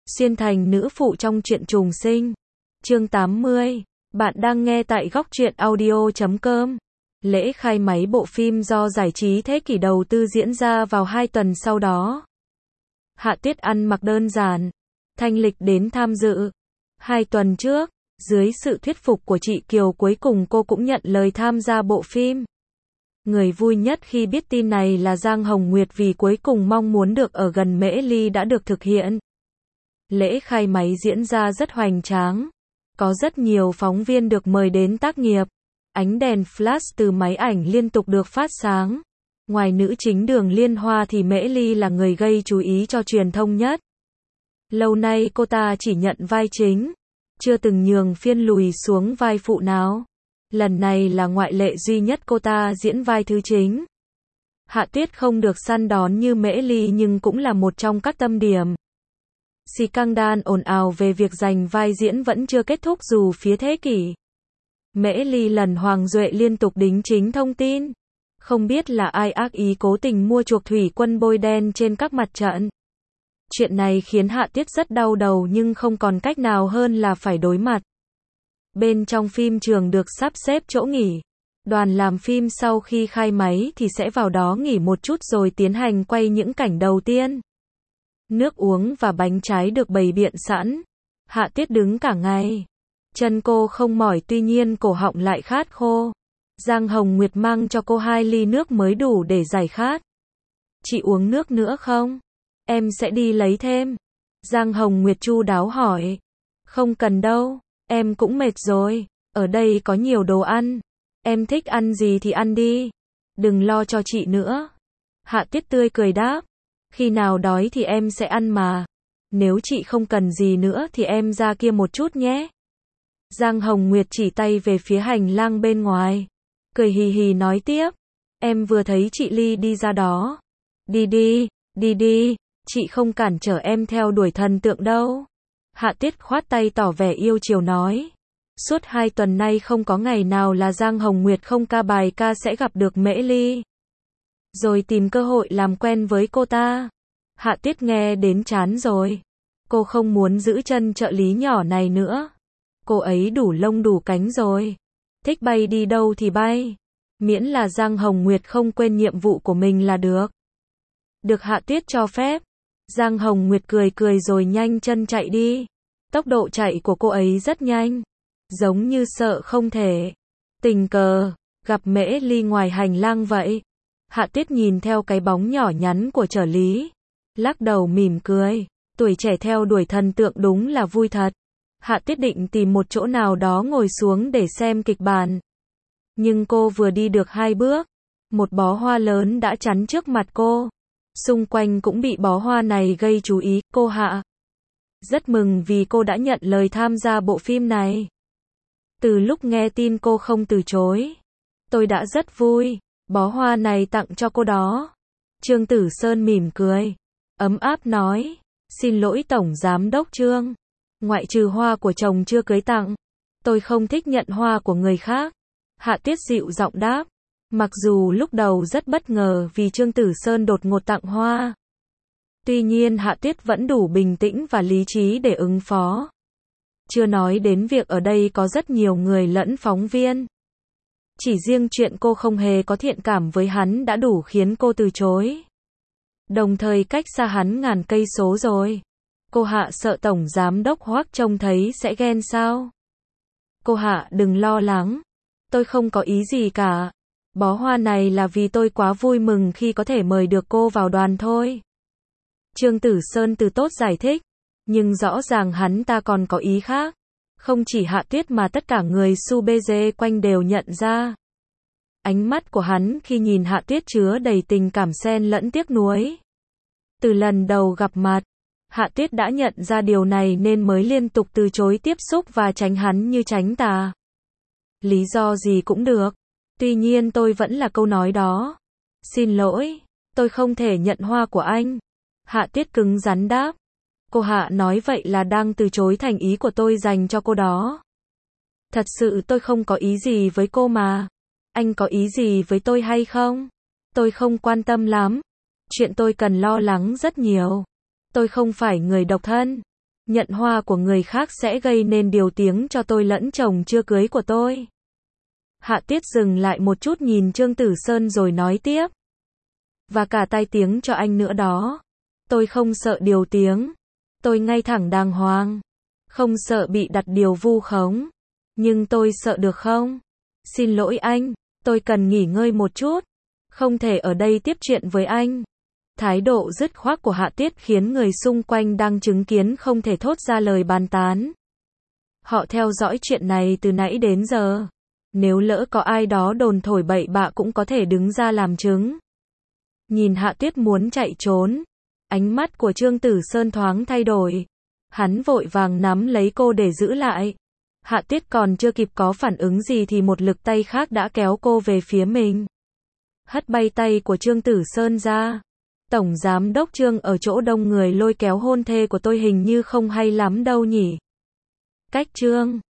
Xuyên thành nữ phụ trong truyện trùng sinh. Chương 80. Bạn đang nghe tại góc truyện audio.com. Lễ khai máy bộ phim do giải trí thế kỷ đầu tư diễn ra vào 2 tuần sau đó. Hạ Tuyết ăn mặc đơn giản, thanh lịch đến tham dự. 2 tuần trước, dưới sự thuyết phục của chị Kiều cuối cùng cô cũng nhận lời tham gia bộ phim. Người vui nhất khi biết tin này là Giang Hồng Nguyệt vì cuối cùng mong muốn được ở gần Mễ Ly đã được thực hiện. Lễ khai máy diễn ra rất hoành tráng. Có rất nhiều phóng viên được mời đến tác nghiệp. Ánh đèn flash từ máy ảnh liên tục được phát sáng. Ngoài nữ chính Đường Liên Hoa thì Mễ Ly là người gây chú ý cho truyền thông nhất. Lâu nay cô ta chỉ nhận vai chính, chưa từng nhường phiên lùi xuống vai phụ nào. Lần này là ngoại lệ duy nhất cô ta diễn vai thứ chính. Hạ Tuyết không được săn đón như Mễ Ly nhưng cũng là một trong các tâm điểm. Scandal ồn ào về việc giành vai diễn vẫn chưa kết thúc dù phía thế kỷ. Mễ Ly lần Hoàng Duệ liên tục đính chính thông tin. Không biết là ai ác ý cố tình mua chuộc thủy quân bôi đen trên các mặt trận. Chuyện này khiến Hạ Tuyết rất đau đầu nhưng không còn cách nào hơn là phải đối mặt. Bên trong phim trường được sắp xếp chỗ nghỉ. Đoàn làm phim sau khi khai máy thì sẽ vào đó nghỉ một chút rồi tiến hành quay những cảnh đầu tiên. Nước uống và bánh trái được bày biện sẵn. Hạ Tuyết đứng cả ngày. Chân cô không mỏi tuy nhiên cổ họng lại khát khô. Giang Hồng Nguyệt mang cho cô 2 ly nước mới đủ để giải khát. Chị uống nước nữa không? Em sẽ đi lấy thêm. Giang Hồng Nguyệt chu đáo hỏi. Không cần đâu, em cũng mệt rồi. Ở đây có nhiều đồ ăn. Em thích ăn gì thì ăn đi. Đừng lo cho chị nữa. Hạ Tuyết tươi cười đáp. Khi nào đói thì em sẽ ăn mà. Nếu chị không cần gì nữa thì em ra kia một chút nhé. Giang Hồng Nguyệt chỉ tay về phía hành lang bên ngoài. Cười hì hì nói tiếp. Em vừa thấy chị Ly đi ra đó. Đi đi, đi đi, chị không cản trở em theo đuổi thần tượng đâu. Hạ Tuyết khoát tay tỏ vẻ yêu chiều nói. Suốt 2 tuần nay không có ngày nào là Giang Hồng Nguyệt không ca bài ca sẽ gặp được Mễ Ly. Rồi tìm cơ hội làm quen với cô ta. Hạ Tuyết nghe đến chán rồi. Cô không muốn giữ chân trợ lý nhỏ này nữa. Cô ấy đủ lông đủ cánh rồi. Thích bay đi đâu thì bay. Miễn là Giang Hồng Nguyệt không quên nhiệm vụ của mình là được. Được Hạ Tuyết cho phép. Giang Hồng Nguyệt cười cười rồi nhanh chân chạy đi. Tốc độ chạy của cô ấy rất nhanh. Giống như sợ không thể. Tình cờ, gặp Mễ Ly ngoài hành lang vậy. Hạ Tuyết nhìn theo cái bóng nhỏ nhắn của trợ lý. Lắc đầu mỉm cười. Tuổi trẻ theo đuổi thần tượng đúng là vui thật. Hạ Tuyết định tìm một chỗ nào đó ngồi xuống để xem kịch bản. Nhưng cô vừa đi được 2 bước. Một bó hoa lớn đã chắn trước mặt cô. Xung quanh cũng bị bó hoa này gây chú ý. Cô Hạ rất mừng vì cô đã nhận lời tham gia bộ phim này. Từ lúc nghe tin cô không từ chối. Tôi đã rất vui. Bó hoa này tặng cho cô đó. Trương Tử Sơn mỉm cười. Ấm áp nói. Xin lỗi Tổng Giám đốc Trương. Ngoại trừ hoa của chồng chưa cưới tặng. Tôi không thích nhận hoa của người khác. Hạ Tuyết dịu giọng đáp. Mặc dù lúc đầu rất bất ngờ vì Trương Tử Sơn đột ngột tặng hoa. Tuy nhiên Hạ Tuyết vẫn đủ bình tĩnh và lý trí để ứng phó. Chưa nói đến việc ở đây có rất nhiều người lẫn phóng viên. Chỉ riêng chuyện cô không hề có thiện cảm với hắn đã đủ khiến cô từ chối. Đồng thời cách xa hắn ngàn cây số rồi. Cô Hạ sợ Tổng Giám đốc Hoắc trông thấy sẽ ghen sao? Cô Hạ đừng lo lắng. Tôi không có ý gì cả. Bó hoa này là vì tôi quá vui mừng khi có thể mời được cô vào đoàn thôi. Trương Tử Sơn từ tốt giải thích. Nhưng rõ ràng hắn ta còn có ý khác. Không chỉ Hạ Tuyết mà tất cả người Subeze quanh đều nhận ra. Ánh mắt của hắn khi nhìn Hạ Tuyết chứa đầy tình cảm xen lẫn tiếc nuối. Từ lần đầu gặp mặt, Hạ Tuyết đã nhận ra điều này nên mới liên tục từ chối tiếp xúc và tránh hắn như tránh tà. Lý do gì cũng được. Tuy nhiên tôi vẫn là câu nói đó. Xin lỗi, tôi không thể nhận hoa của anh. Hạ Tuyết cứng rắn đáp. Cô Hạ nói vậy là đang từ chối thành ý của tôi dành cho cô đó. Thật sự tôi không có ý gì với cô mà. Anh có ý gì với tôi hay không? Tôi không quan tâm lắm. Chuyện tôi cần lo lắng rất nhiều. Tôi không phải người độc thân. Nhận hoa của người khác sẽ gây nên điều tiếng cho tôi lẫn chồng chưa cưới của tôi. Hạ Tiết dừng lại một chút nhìn Trương Tử Sơn rồi nói tiếp. Và cả tai tiếng cho anh nữa đó. Tôi không sợ điều tiếng. Tôi ngay thẳng đàng hoàng. Không sợ bị đặt điều vu khống. Nhưng tôi sợ được không? Xin lỗi anh, tôi cần nghỉ ngơi một chút. Không thể ở đây tiếp chuyện với anh. Thái độ dứt khoát của Hạ Tiết khiến người xung quanh đang chứng kiến không thể thốt ra lời bàn tán. Họ theo dõi chuyện này từ nãy đến giờ. Nếu lỡ có ai đó đồn thổi bậy bạ cũng có thể đứng ra làm chứng. Nhìn Hạ Tiết muốn chạy trốn, ánh mắt của Trương Tử Sơn thoáng thay đổi. Hắn vội vàng nắm lấy cô để giữ lại. Hạ Tiết còn chưa kịp có phản ứng gì thì một lực tay khác đã kéo cô về phía mình. Hất bay tay của Trương Tử Sơn ra. Tổng giám đốc Trương ở chỗ đông người lôi kéo hôn thê của tôi hình như không hay lắm đâu nhỉ. Cách Trương